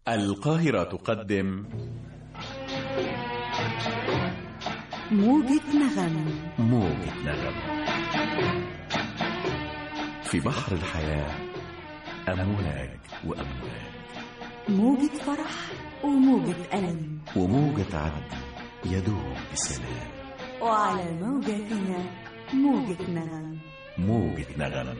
القاهرة تقدم موجة نغم. موجة نغم في بحر الحياة، أمواج وأمواج، موجة فرح وموجة ألم، وموجة عدل يدوم بسلام، وعلى موجتنا موجة نغم. موجة نغم.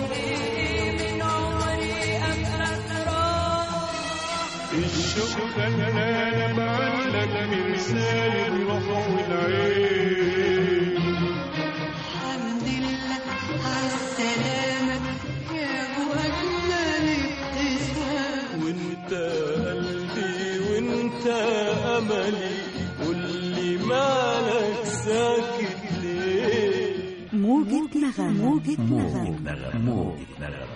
الشوق خلانا بعلك مرسال الروح والعين. الحمد لله عالسلامة يا ابو اجمل ابتسام. وانت قلبي وانت املي، قولي مالك ساكت ليه؟ موجة نغم. موجة موجة نغم. نغم. موجة نغم.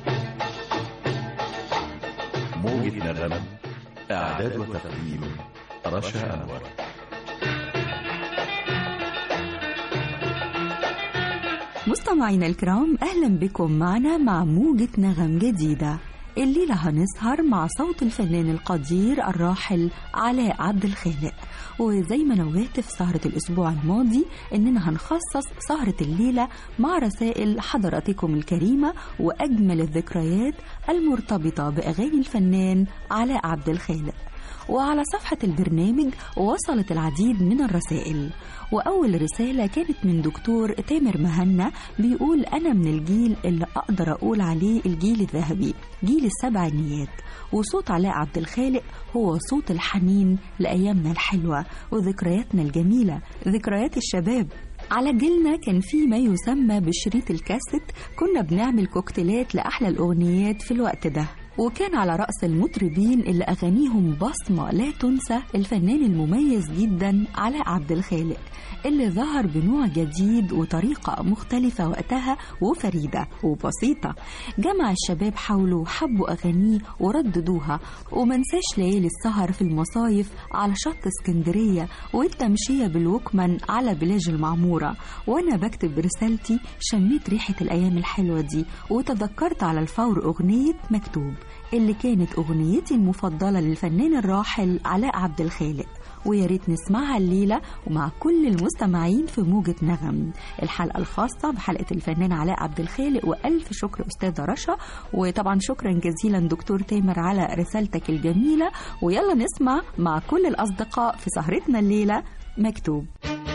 موجة نغم. إعداد وتقديم رشا أنور. مستمعينا الكرام، أهلا بكم معنا مع موجة نغم جديدة. الليلة هنسهر مع صوت الفنان القدير الراحل علاء عبد الخالق، وزي ما نوهت في سهرة الأسبوع الماضي إننا هنخصص سهرة الليلة مع رسائل حضراتكم الكريمة وأجمل الذكريات المرتبطة بأغاني الفنان علاء عبد الخالق. وعلى صفحة البرنامج وصلت العديد من الرسائل، وأول رسالة كانت من دكتور تامر مهنا، بيقول أنا من الجيل اللي أقدر أقول عليه الجيل الذهبي، جيل السبعينيات، وصوت علاء عبد الخالق هو صوت الحنين لأيامنا الحلوة وذكرياتنا الجميلة، ذكريات الشباب. على جيلنا كان في ما يسمى بشريط الكاسيت، كنا بنعمل كوكتيلات لأحلى الأغنيات في الوقت ده، وكان على رأس المطربين اللي أغانيهم بصمة لا تنسى الفنان المميز جدا علاء عبد الخالق، اللي ظهر بنوع جديد وطريقة مختلفة وقتها وفريدة وبسيطة، جمع الشباب حوله وحبوا أغانيه ورددوها. ومنساش ليالي السهر في المصايف على شط اسكندرية والتمشية بالوكمان على بلاج المعمورة، وأنا بكتب رسالتي شميت ريحة الأيام الحلوة دي، وتذكرت على الفور أغنية مكتوب اللي كانت أغنيتي المفضلة للفنان الراحل علاء عبد الخالق، ويا ريت نسمعها الليلة ومع كل المستمعين في موجة نغم، الحلقة الخاصة بحلقة الفنان علاء عبد الخالق. وألف شكر أستاذة رشا، وطبعا شكرا جزيلا دكتور تامر على رسالتك الجميلة. ويلا نسمع مع كل الأصدقاء في سهرتنا الليلة مكتوب.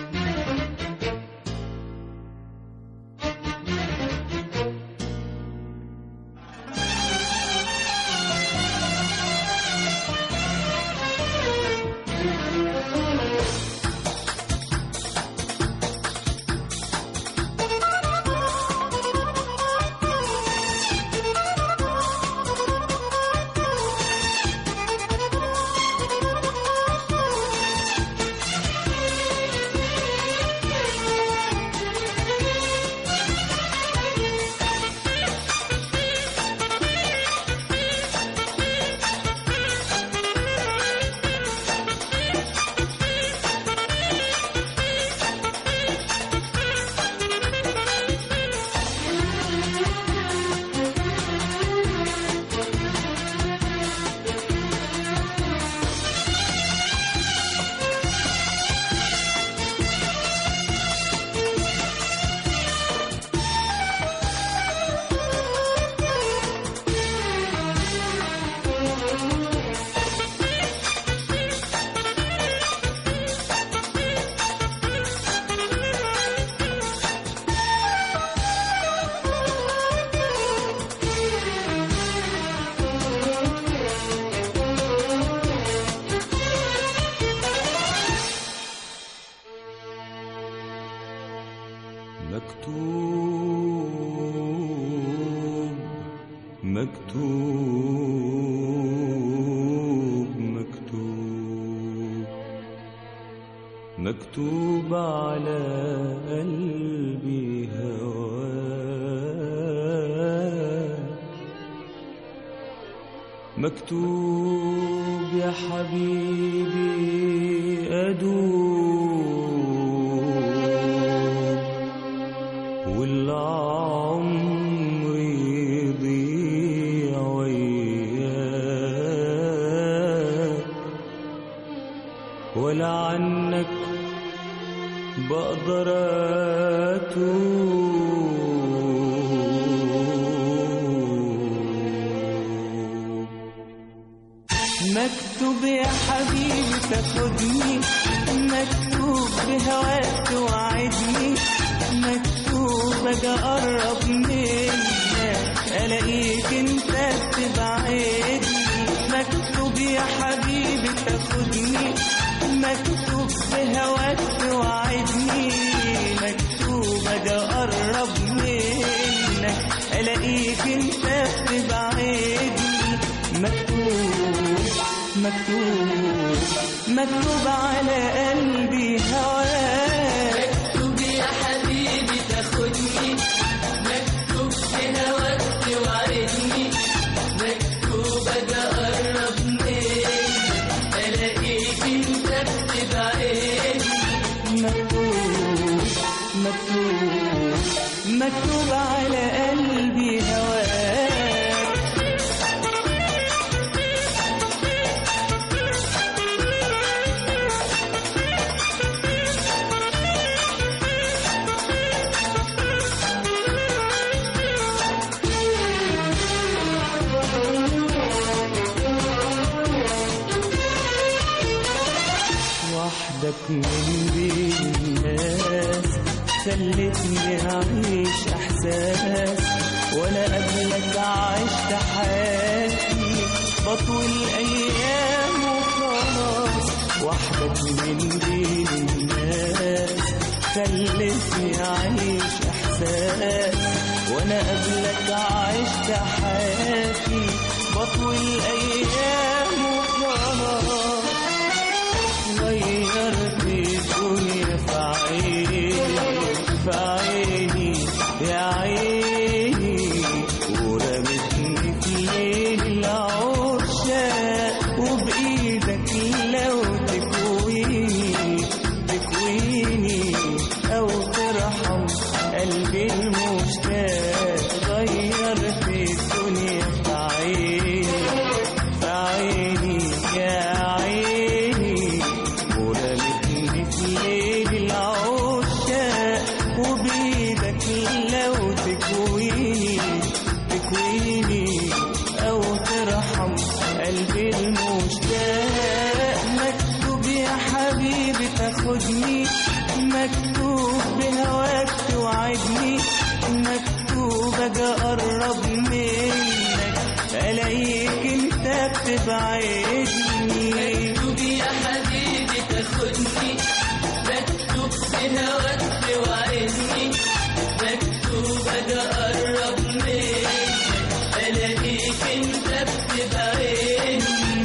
مكتوب على قلبي هواك، مكتوب يا حبيبي أدوب، والعمر يضيع وياك. ولا عنك بقدر أتوب. مكتوب يا حبيبي تاخدني، مكتوب بهواك توعدني، مكتوب اجي اقرب منك الاقيك انت بتبعدني. مكتوب يا حبيبي تاخدني، مكتوب بهواك توعدني، مكتوب اجي اقرب منك الاقيك انت بتبعدني. مكتوب مكتوب مكتوب على قلبي هواك. مكتوب يا حبيبي تاخدني، مكتوب بهواك توعدني، مكتوب اجي اقرب منك الاقيك انت بتبعدني. مكتوب مكتوب مكتوب على قلبي هواك. وحدك من بين الناس خلتني أعيش إحساس، وأنا قبلك عشت حياتي بطول أيام وخلاص. وحدك من بين الناس خلتني أعيش إحساس، وأنا قبلك عشت حياتي بطول أيام وخلاص. غيرت الدنيا في عيني في عيني يا عيني، ورمتني في ليل العشاق، وبإيدك لو تكويني أو ترحم قلبي المشتاق. غيرت الدنيا في عيني في عيني يا عيني، ورمتني في ليل العشاق، وبإيدك لو تكويني أو ترحم قلبي المشتاق. مكتوب يا حبيبي تاخدني، مكتوب بهواك توعدني، مكتوب اجي اقرب منك الاقيك انت بتبعدني. مكتوب يا حبيبي تاخدني، مكتوب بهواك توعدني، مكتوب اجي اقرب منك الاقيك انت بتبعدني.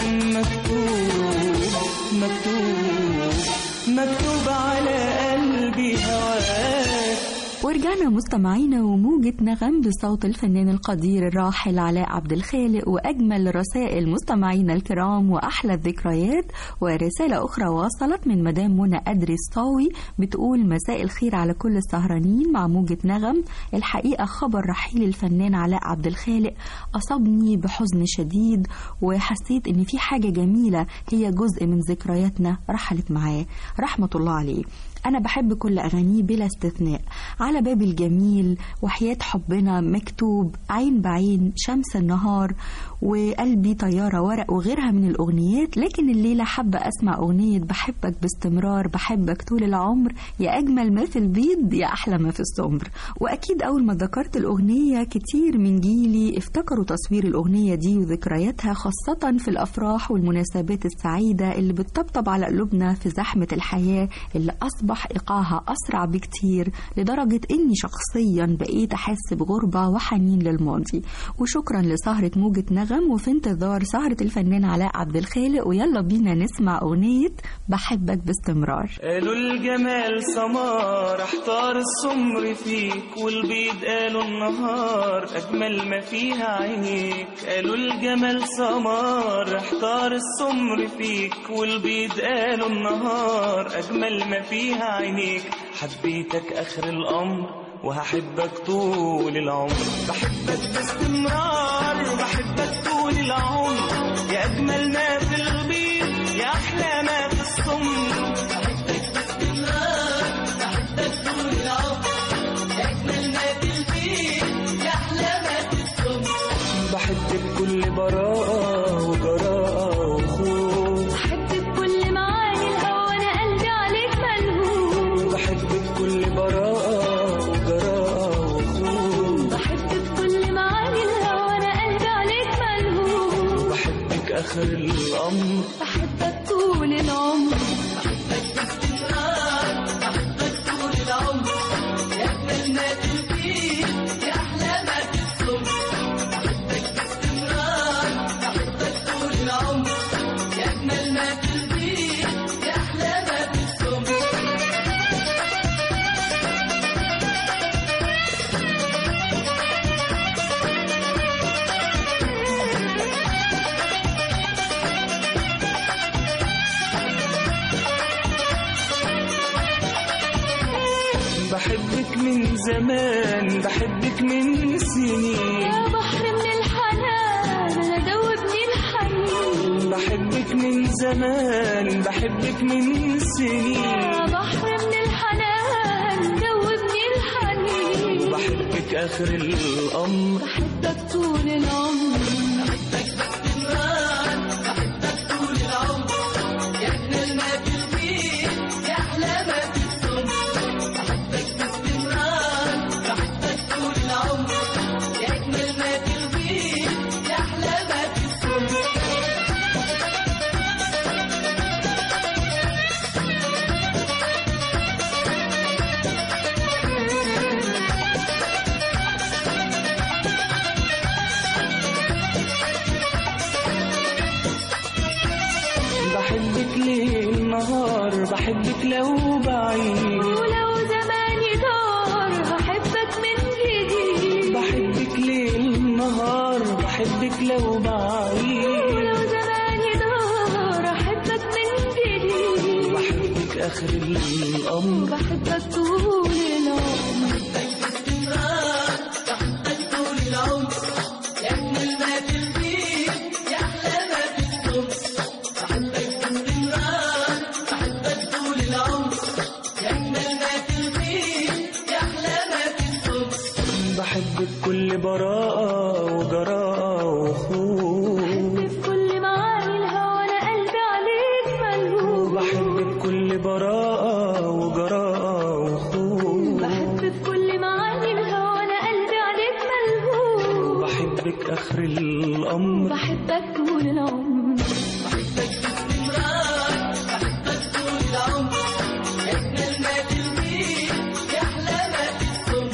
مكتوب مكتوب مكتوب على قلبي هواك. ورجعنا مستمعينا وموجة نغم بصوت الفنان القدير الراحل علاء عبد الخالق، وأجمل رسائل مستمعينا الكرام وأحلى الذكريات. ورسالة أخرى وصلت من مدام منى أدري الصاوي بتقول: مساء الخير على كل السهرانين مع موجة نغم. الحقيقة خبر رحيل الفنان علاء عبد الخالق أصابني بحزن شديد، وحسيت إن في حاجة جميلة هي جزء من ذكرياتنا رحلت معاه، رحمة الله عليه. أنا بحب كل أغانيه بلا استثناء، على باب الجميل، وحياة حبنا، مكتوب، عين بعين، شمس النهار، وقلبي طيارة ورق، وغيرها من الأغنيات. لكن الليلة حابة أسمع أغنية بحبك باستمرار، بحبك طول العمر، يا أجمل ما في البيض، يا أحلى ما في السمر. وأكيد أول ما ذكرت الأغنية كتير من جيلي افتكروا تصوير الأغنية دي وذكرياتها، خاصة في الأفراح والمناسبات السعيدة اللي بتطبطب على قلوبنا في زحمة الحياة اللي أصبح إيقاعها أسرع بكتير، لدرجة إني شخصيا بقيت أحس بغربة وحنين للماضي. وشكرا لسهرة موجة نغم، وفي انتظار سهرة الفنان علاء عبد الخالق. ويلا بينا نسمع أغنية بحبك باستمرار. قالوا الجمال سمار، احتار السمر فيك، والبيض قالوا النهار أجمل ما فيها عينيك. قالوا الجمال سمار، احتار السمر فيك، والبيض قالوا النهار أجمل ما فيها عينيك. حبيتك آخر الأمر وهحبك طول العمر، بحبك باستمرار، بحبك طول العمر، يا أجمل ما في البيض، يا أحلى ما في السمر. الأمر. بحبك طول العمر، بحبك باستمرار، بحبك طول العمر، يا أجمل ما تلقيه، يا أحلى ما تبصم. بحبك باستمرار، بحبك طول العمر، يا أجمل ما تلقيه، يا أحلى ما تبصم. بحبك من زمان، بحبك من سنين، يا بحر من الحنان أنا دوبني الحنين. بحبك من زمان، بحبك من سنين، يا بحر من الحنان دوبني الحنين. بحبك آخر الأمر. بحبك طول العمر، بحبك باستمرار، بحبك طول العمر، يا أجمل ما تلقيه، يا أحلى ما تبصم. بحبك باستمرار، بحبك طول العمر، يا أجمل ما تلقيه، يا أحلى ما تبصم. بحبك ليل نهار، بحبك لو بعيد، ولو زماني دار بحبك من جديد. بحبك ليل نهار، بحبك لو بعيد، ولو زماني دار أحبك من جديد. بحبك آخر الأمر. بحبك طول العمر، بحبك باستمرار، بحبك طول العمر، يا أجمل ما تلقيه، يا أحلى ما تبصم. بحبك باستمرار، بحبك طول العمر، يا أجمل ما تلقيه، يا أحلى ما تبصم. بحبك كل براءة وجراءة وخوف، في كل معاني الهوى أنا قلبي عليك ملهوف. بحبك كل براءة وجراءة وخوف، بحب في كل معاني الهوى أنا قلبي عليك ملهوف. بحبك آخر الأمر. بحبك طول العمر، بحبك باستمرار، بحبك طول العمر، يا أجمل ما تلقيه، يا أحلى ما تبصم.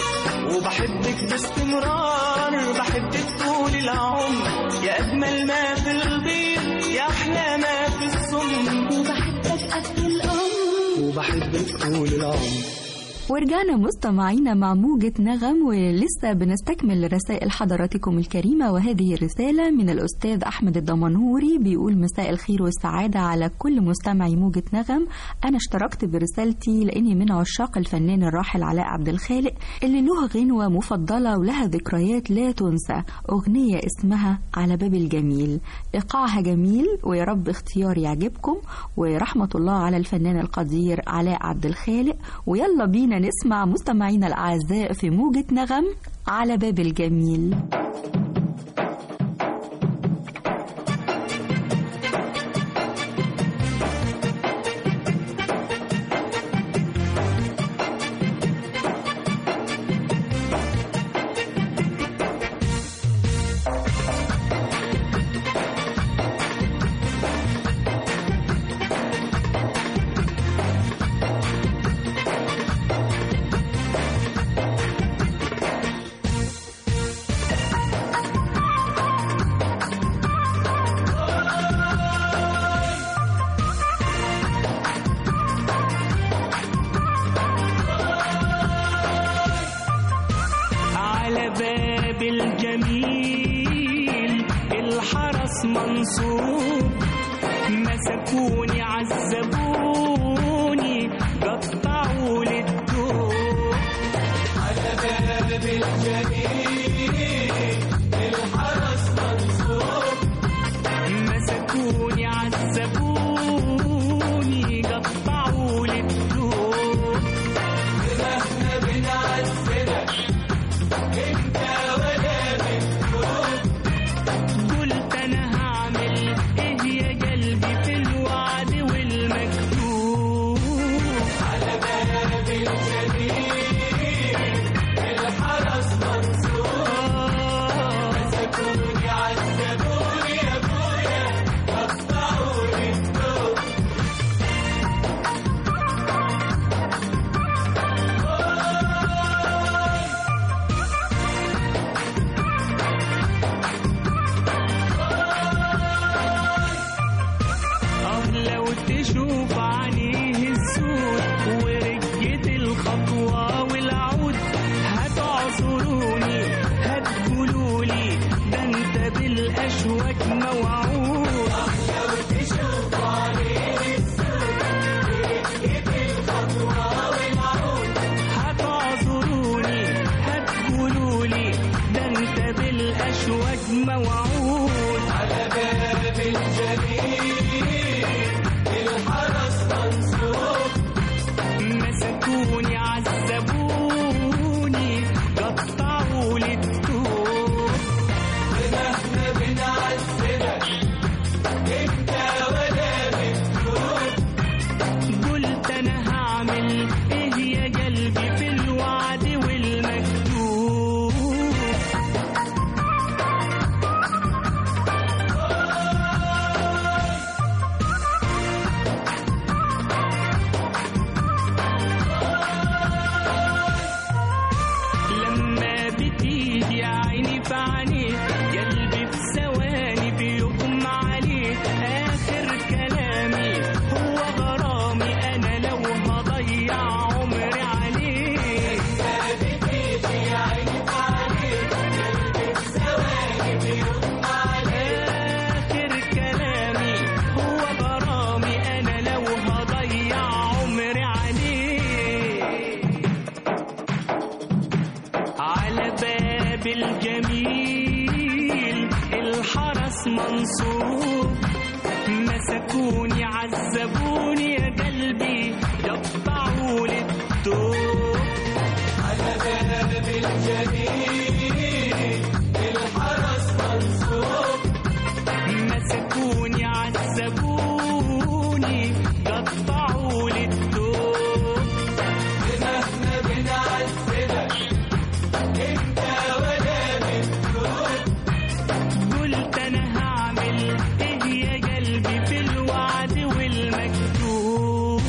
وبحبك باستمرار، بحبك طول العمر، يا أجمل ما في البيت، يا أحلى ما في الصم. وبحبك قد الأمر. وبحبك طول العمر. ورجعنا مستمعينا مع موجة نغم، ولسه بنستكمل رسائل حضراتكم الكريمة. وهذه الرسالة من الأستاذ أحمد الدمنهوري، بيقول: مساء الخير والسعادة على كل مستمعي موجة نغم. أنا اشتركت برسالتي لأني من عشاق الفنان الراحل علاء عبد الخالق، اللي له غنوة مفضلة ولها ذكريات لا تنسى، أغنية اسمها على باب الجميل. إيقاعها جميل، ويا رب اختيار يعجبكم، ورحمة الله على الفنان القدير علاء عبد الخالق. ويلا بينا نسمع مستمعينا الأعزاء في موجة نغم على باب الجميل. بالجميل الحرس منصوب، مسكوني عذبوني قطعوا للدور. على باب الجميل الحرس منصوب، مسكوني عذبوني قطعوا للدور. احنا بنعذبك انت ولا بتدور. قلت انا هعمل ايه منصور مسكوني عذبوني يا قلبي قطعوا لي الدور على باب الجليل الحرس منصور مسكوني عذبوني قطعوا لي الدور مهما بنعذبك انت ولا بتدور قلت انا هعمل ايه يا قلبي في الوعد والمكتوب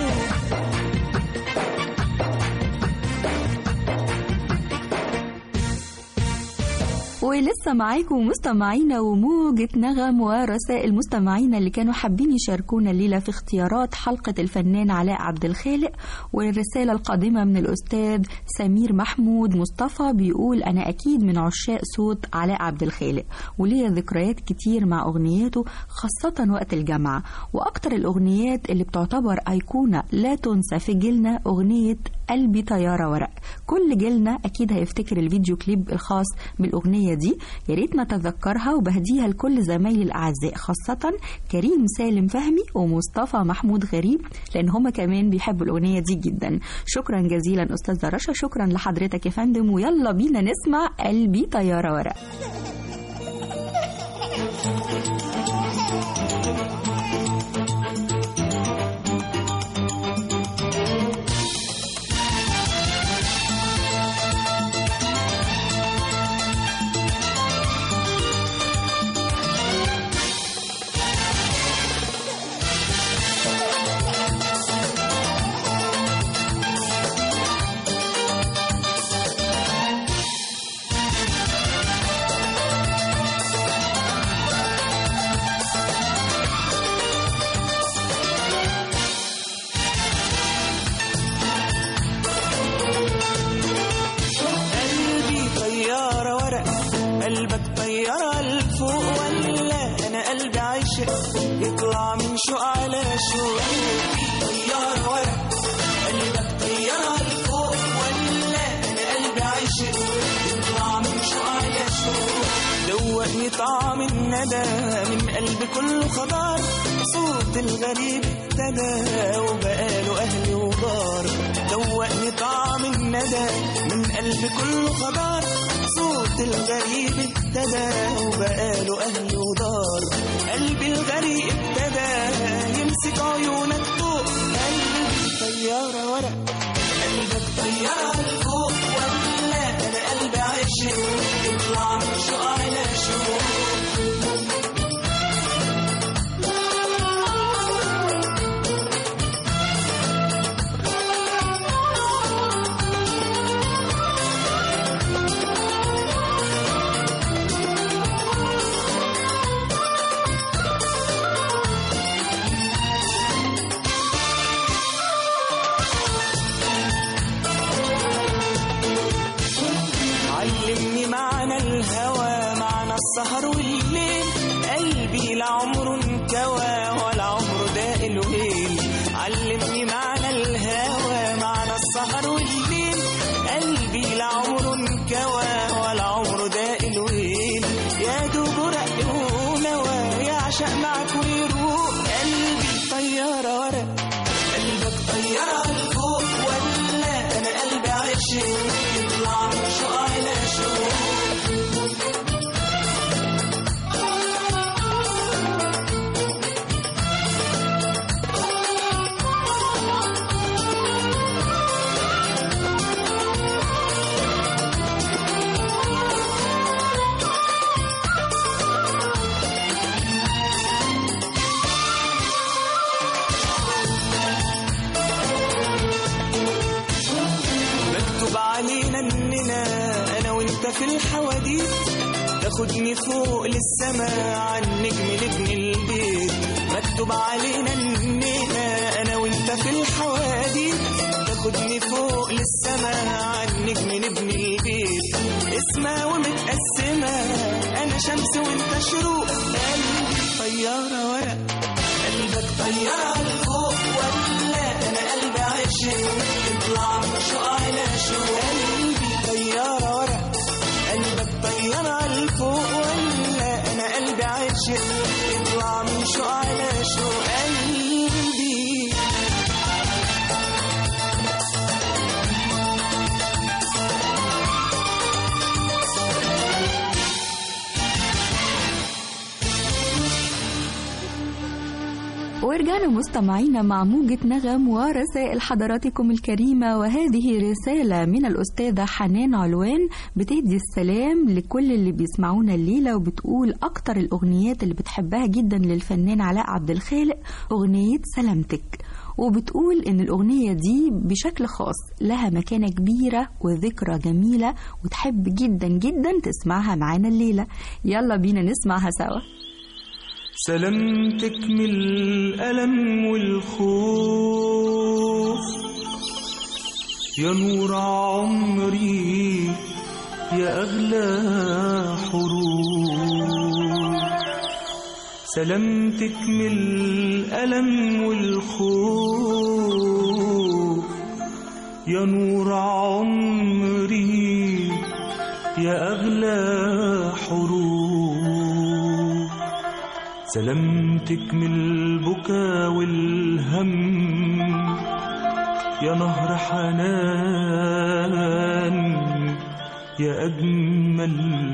ولسه معاكم مستمعينا وموجة نغم ورسائل مستمعينا اللي كانوا حابين يشاركونا الليلة في اختيارات حلقة الفنان علاء عبد الخالق. والرسالة القادمة من الأستاذ سمير محمود مصطفى بيقول أنا أكيد من عشاق صوت علاء عبد الخالق وليا ذكريات كتير مع أغنياته خاصة وقت الجامعة، وأكتر الأغنيات اللي بتعتبر أيقونة لا تنسى في جيلنا أغنية قلبي طيارة ورق. كل جيلنا أكيد هيفتكر الفيديو كليب الخاص بالأغنية دي، يا ريت نتذكرها وبهديها لكل زمايلي الأعزاء خاصة كريم سالم فهمي ومصطفى محمود غريب لأن هما كمان بيحبوا الأغنية دي جدا. شكرا جزيلا أستاذة رشا، شكرا لحضرتك يا فندم، ويلا بينا نسمع قلبي طيارة ورق. قلبك طيارة لفوق ولا أنا قلبي عاشق يطلع من شوق على شوق. طيارة ورق قلبك طيارة لفوق ولا أنا قلبي عاشق يطلع من شوق على شوق. دوقني طعم الندى من قلبي كله خضار، صوت الغريب ابتدى وبقاله أهل ودار. دوقني طعم الندى من قلبي كله خضار، صوت الغريب ابتدى وبقاله أهل ودار. قلبي الغريب ابتدى يمسك عيونك فوق. قلبي طيارة ورق قلبك طيارة لفوق ولا أنا قلبي عاشق يطلع من شوق على شوق. علمني معنى الهوى معنى السهر والليل. قلبي لعمره انكوى ولا عمره داق الويل. علمني معنى الهوى معنى السهر والليل. قلبي لعمره انكوى ولا عمره داق الويل. يا دوب رق ونوى يعشق معك ويروق. قلبي طيارة ورق قلبك طيارة لفوق ولا أنا قلبي عاشق يطلع من شوق على شوق. علينا اننا انا وانت في الحواديت، تاخدني فوق للسما عن نجم لابن البيت. مكتوب علينا اننا انا وانت في الحواديت، تاخدني فوق للسما عن نجم لابن البيت. اسمها ومتقسمة انا شمس وانت شروق. قلبي طيارة ورق قلبك طيارة لفوق ولا انا قلبي عاشق يطلع من شوق على شوق. قلبي طيارة ورق قلبك طيارة لفوق ولا انا قلبي عاشق شوق قلبي. ورجعنا مستمعينا مع موجة نغم ورسائل حضراتكم الكريمة، وهذه رسالة من الأستاذة حنان علوان بتهدي السلام لكل اللي بيسمعونا الليلة، وبتقول أكتر الأغنيات اللي بتحبها جدا للفنان علاء عبد الخالق أغنية سلامتك، وبتقول إن الأغنية دي بشكل خاص لها مكانة كبيرة وذكرى جميلة، وتحب جدا جدا تسمعها معانا الليلة. يلا بينا نسمعها سوا. سلامتك من الألم والخوف يا نور عمري يا أغلى حروف. سلامتك من الألم والخوف يا نور عمري يا أغلى حروف. سلامتك من البكا والهم يا نهر حنان يا أجمل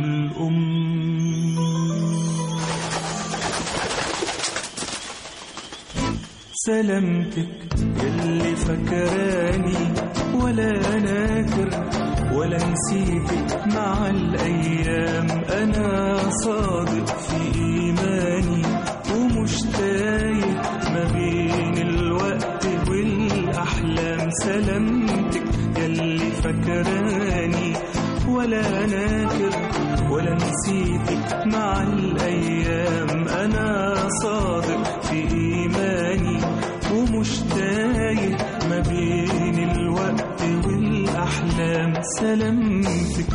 سلامتك يلي فكراني ولا ناكر ولا نسيتك مع الأيام. أنا صادق في إيماني ومش تايه ما بين الوقت والأحلام. سلامتك يلي فكراني ولا ناكر ولا نسيتك مع الأيام. أنا صادق في إيماني ومش تايه ما بين الوقت والأحلام. سلامتك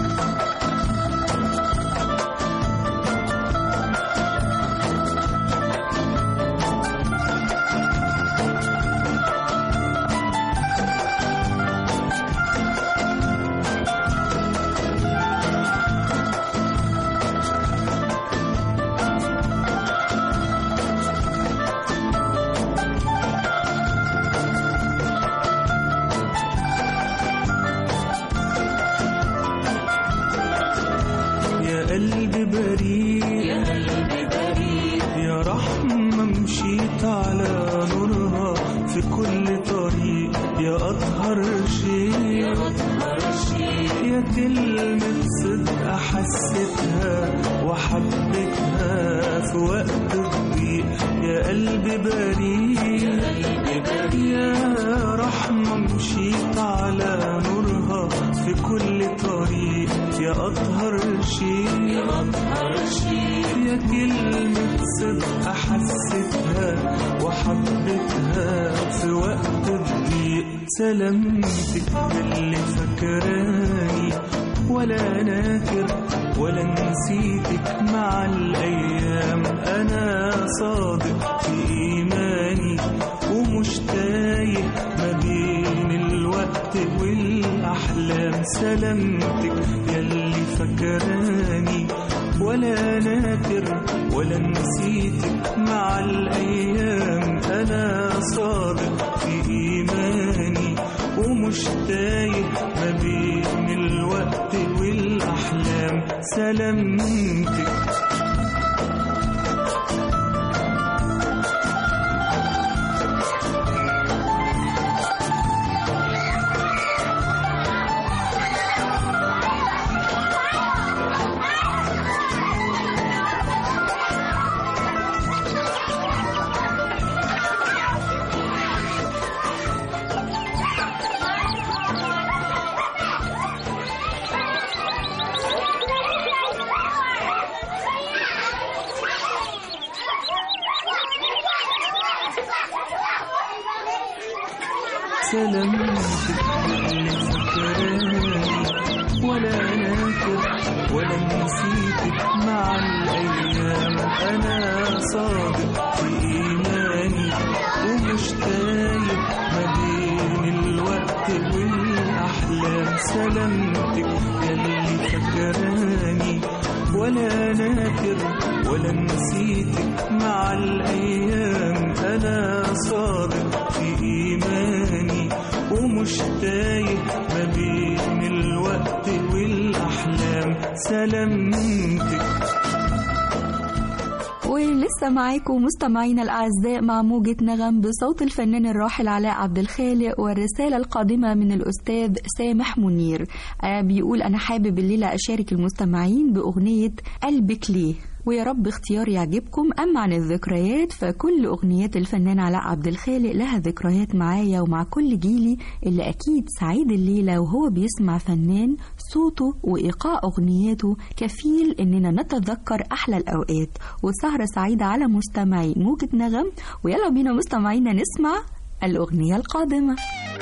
قلبي بريء يا قلبي بريء يا رحمة مشيت على نورها في كل طريق. يا أطهر شيء يا أطهر شيء يا كلمة صدق حسيتها وحبيتها في وقت الضيق. يا قلبي بريء يا قلبي بريء يا رحمة مشيت على نورها في كل طريق. يا أطهر شيء يا أطهر شيء يا كلمة صدق حسيتها وحبيتها في وقت الضيق. سلامتك اللي فكراني ولا ناكر ولا نسيتك مع الأيام. أنا صادق في إيماني ومش تايه ما بين الوقت والأحلام. سلامتك يلي فكراني ولا ناكر ولا نسيتك مع الأيام. أنا صادق في إيماني ومش تايه ما بين الوقت والأحلام. سلامتك سلامتك اللي فكراني ولا ناكر ولا نسيتك مع الأيام. أنا صادق في إيماني ومش تايه ما بين الوقت والأحلام. سلامتك اللي فكراني ولا ناكر ولا نسيتك مع الأيام. مش تايه ما بين الوقت والأحلام. سلامتك. ولسه معاكم مستمعينا الأعزاء مع موجة نغم بصوت الفنان الراحل علاء عبد الخالق، والرسالة القادمة من الأستاذ سامح منير. بيقول أنا حابب الليلة أشارك المستمعين بأغنية قلبك ليه، ويا رب اختيار يعجبكم. أما عن الذكريات فكل أغنيات الفنان علاء عبد الخالق لها ذكريات معايا ومع كل جيلي اللي أكيد سعيد الليلة وهو بيسمع فنان صوته وإيقاع أغنياته كفيل إننا نتذكر أحلى الأوقات. وسهرة سعيدة على مستمعي موجة نغم، ويلا بينا مستمعينا نسمع الأغنية القادمة.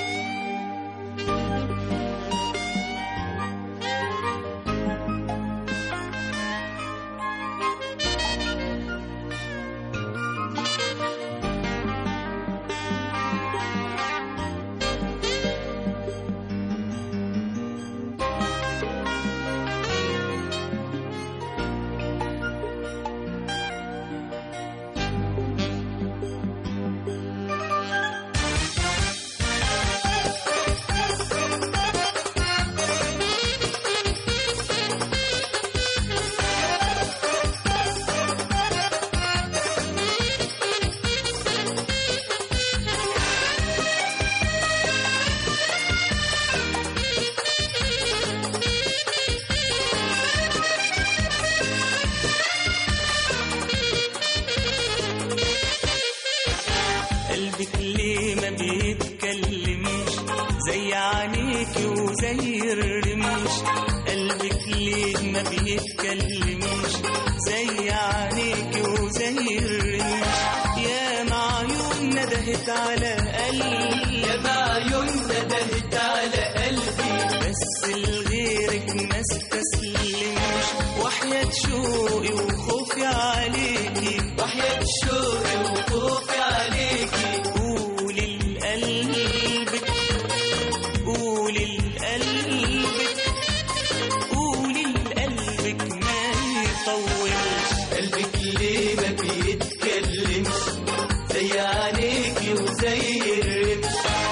قلبك ليه ما بيتكلمش زي عينيكي وزي الرمش. قلبك ليه ما بيتكلمش زي عينيكي وزي الرمش. يا معيون ندهت على قلبي، يا معيون ندهت على قلبي، بس لغيرك ما استسلمش. وحياة شوقي وخوفي عليكي، وحياة شوقي وخوفي عليكي. قولي لقلبك، قولي لقلبك، قولي لقلبك ما يطولش. قلبك ليه ما بيتكلمش زي عينيكي وزي الرمش.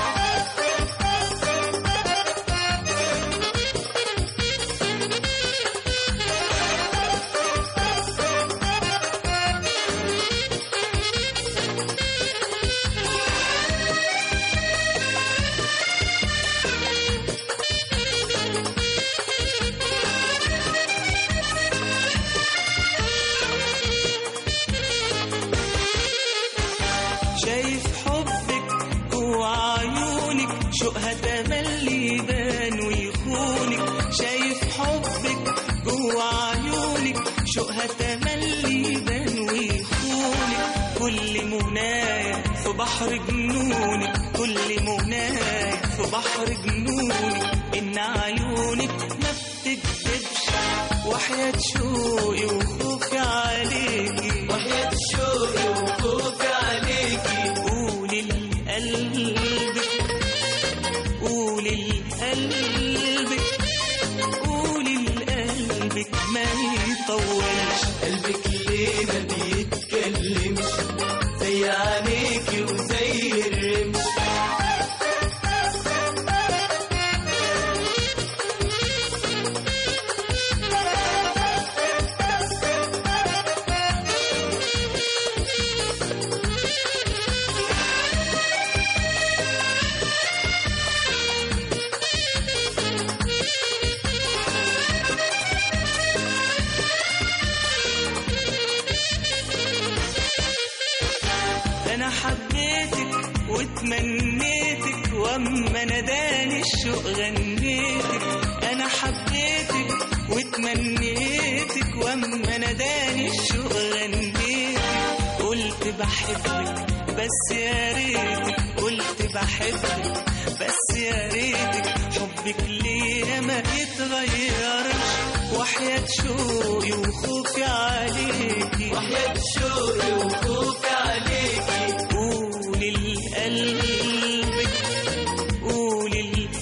شايف حبك جوا عيونك، شوقها تملي يبان ويخونك. شايف حبك جوا عيونك، شوقها تملي يبان ويخونك. كل منايا في بحر جنونك، كل منايا في بحر جنونك. إن عيونك ما بتكذبش، وحياة شوقي وخوفي عليكي، وحياة شوقي وخوفي عليكي. قولي لقلبك، قولي لقلبك، قولي لقلبك ما يطولش. قلبك ليه ما بيتكلمش زي عينيكي وزي الرمش. أنا حبيتك وتمنيتك، وأما ناداني الشوق غنيتك. أنا حبيتك وتمنيتك، وأما ناداني الشوق غنيتك. قلت بحبك بس يا ريتك، قلت بحبك بس يا ريتك. حبك ليا ما يتغيرش، وحياة شوقي وخوفي عليكي، وحياة شوقي وخوفي عليكي. قولي لقلبك، قولي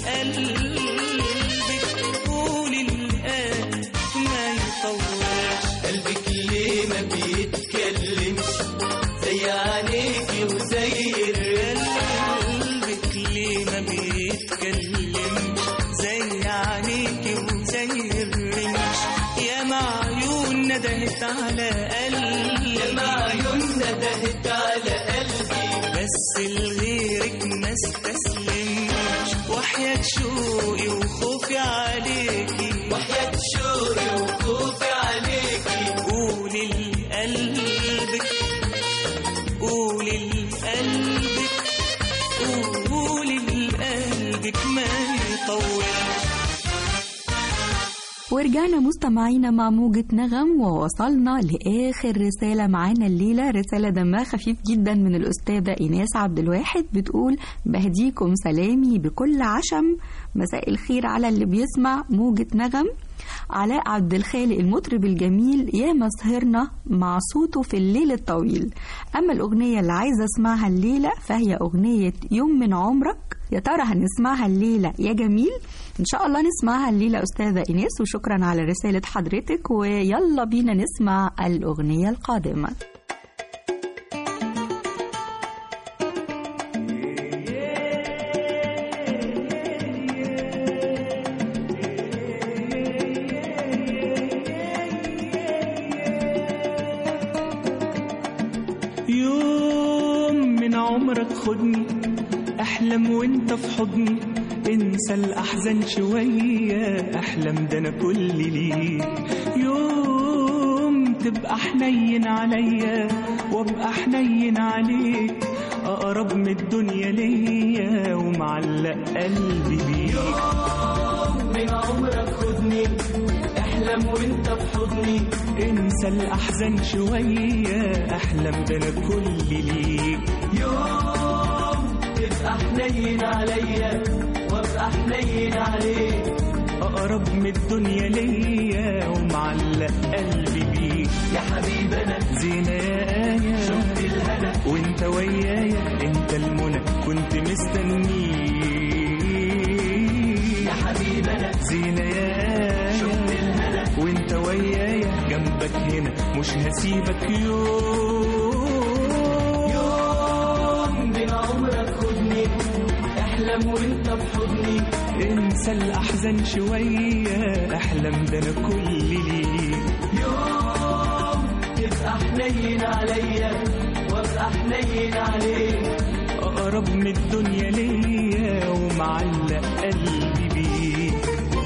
لقلبك، قولي لقلبك ما يطولش. قلبك ليه ما بيتكلمش زي عينيكي وزي الرمش. قلبك ليه ما بيتكلمش بس لغيرك ما استسلمش، وحياة شوقي وخوفي عليكي، وحياة شوقي وخوفي عليكي. قولي لقلبك، قولي لقلبك، قولي لقلبك ما يطولش. ورجعنا مستمعينا مع موجة نغم، ووصلنا لآخر رسالة معانا الليلة. رسالة دمها خفيف جدا من الأستاذة إيناس عبد الواحد، بتقول: بهديكم سلامي بكل عشم، مساء الخير على اللي بيسمع موجة نغم. علاء عبد الخالق المطرب الجميل يا مسهرنا مع صوته في الليل الطويل. أما الأغنية اللي عايزة اسمعها الليلة فهي أغنية يوم من عمرك. يا ترى هنسمعها الليلة يا جميل؟ إن شاء الله نسمعها الليلة أستاذة إيناس، وشكرا على رسالة حضرتك، ويلا بينا نسمع الأغنية القادمة. يوم من عمرك خدني أحلم وانت في حضني، انسى الأحزان شوية، أحلم ده أنا كل ليك. يوم تبقى حنين عليا وابقى حنين عليك، أقرب من الدنيا ليا ومعلق قلبي بيك. يوم من عمرك خدني احلم وانت في حضني، انسى الأحزان شوية، أحلم ده أنا كل ليك. يوم تبقى حنين عليا وابقى حنين عليك، أقرب من الدنيا ليا ومعلق قلبي بيك. يا حبيبنا زينة يا آية شفت الهنا، وانت ويايا انت المنى كنت مستنيك. يا حبيبنا زينة يا آية شفت الهنا، وانت ويايا جنبك هنا مش هسيبك يوم. يوم من عمرك خدني احلم وانت في حضني، انسى الأحزان شوية، أحلم ده أنا كل ليك. يوم تبقى حنين عليا وابقى حنين عليك، أقرب من الدنيا ليا ومعلق قلبي بيك.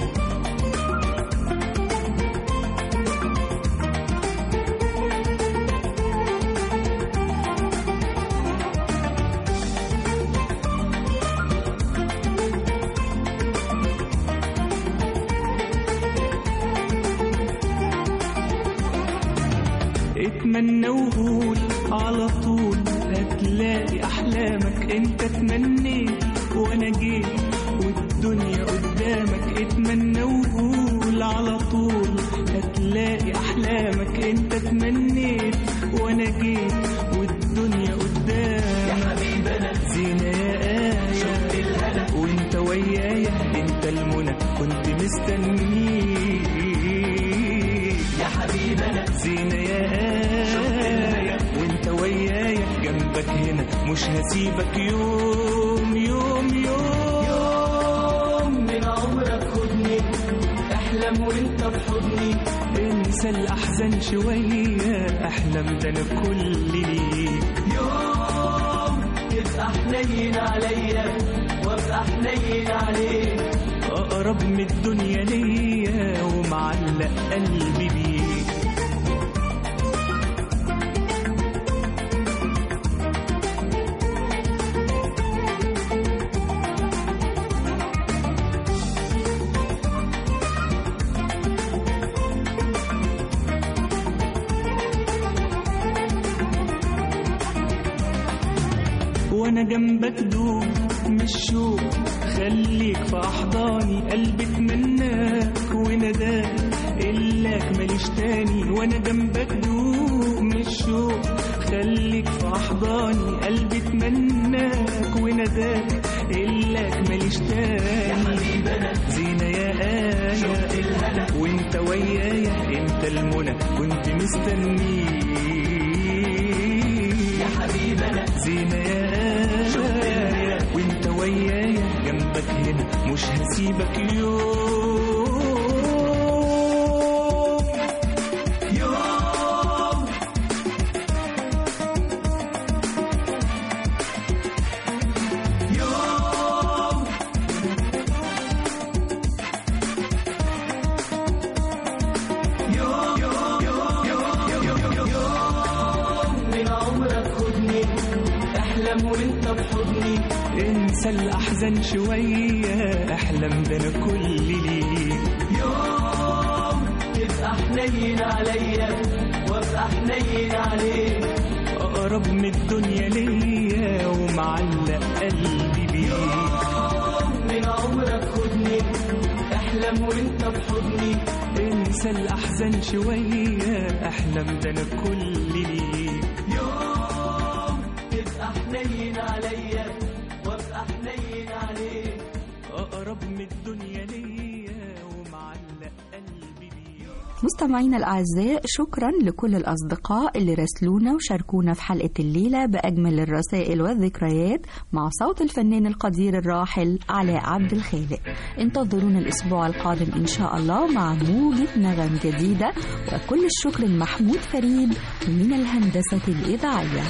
اتمنى وقول على طول هتلاقي أحلامك، انت تمنيت وانا جيت والدنيا قدامك. اتمنى وقول على طول هتلاقي أحلامك، انت تمنيت وانا جيت والدنيا قدامك. يا حبيبنا زينة يا شفت آية الهنا، وانت ويايا انت المنى كنت مستنيك. يا حبيبنا زينة يا آية وانت ويايا جنبك هنا مش هسيبك يوم يوم يوم. يوم من عمرك خدني احلم وانت في حضني، انسى الأحزان شوية، أحلم ده أنا كل ليك. يوم تبقى حنين عليا وابقى حنين عليك، أقرب من الدنيا ليا ومعلق قلبي بيك. وانا جنبك دوب مش شوق، خليك في احضاني، قلبي اتمناك ونداك الاك ماليش تاني. وانا جنبك دوب مش شوق، خليك في احضاني، قلبي اتمناك ونداك الاك ماليش تاني. يا حبيبنا زينة يا شفت آية الهنا، وانت ويايا انت المنى كنت مستنيك. يا حبيبنا زينة يا آية وانت ويايا جنبك هنا مش هسيبك يوم يوم. وانت بحضني. انسى الأحزان شوية، احلم ده أنا كل ليك. يوم تبقى حنين عليا وابقى حنين عليك، أقرب من الدنيا ليا ومعلق قلبي بيك. يوم من عمرك خدني، احلم وانت بحضني. انسى الأحزان شوية، احلم ده أنا كل ليك. يوم تبقى حنين عليا وابقى حنين عليك، أقرب من الدنيا ليا ومعلق قلبي بيك. مستمعينا الأعزاء، شكرا لكل الأصدقاء اللي راسلونا وشاركونا في حلقة الليلة بأجمل الرسائل والذكريات مع صوت الفنان القدير الراحل علاء عبد الخالق. انتظرونا الأسبوع القادم إن شاء الله مع موجة نغم جديدة، وكل الشكر لمحمود فريد من الهندسة الإذاعية.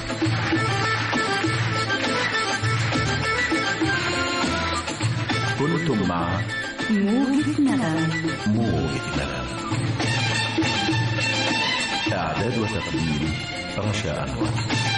كنتم مع موجة نغم. موجة نغم. إعداد وتقديم رشا أنور.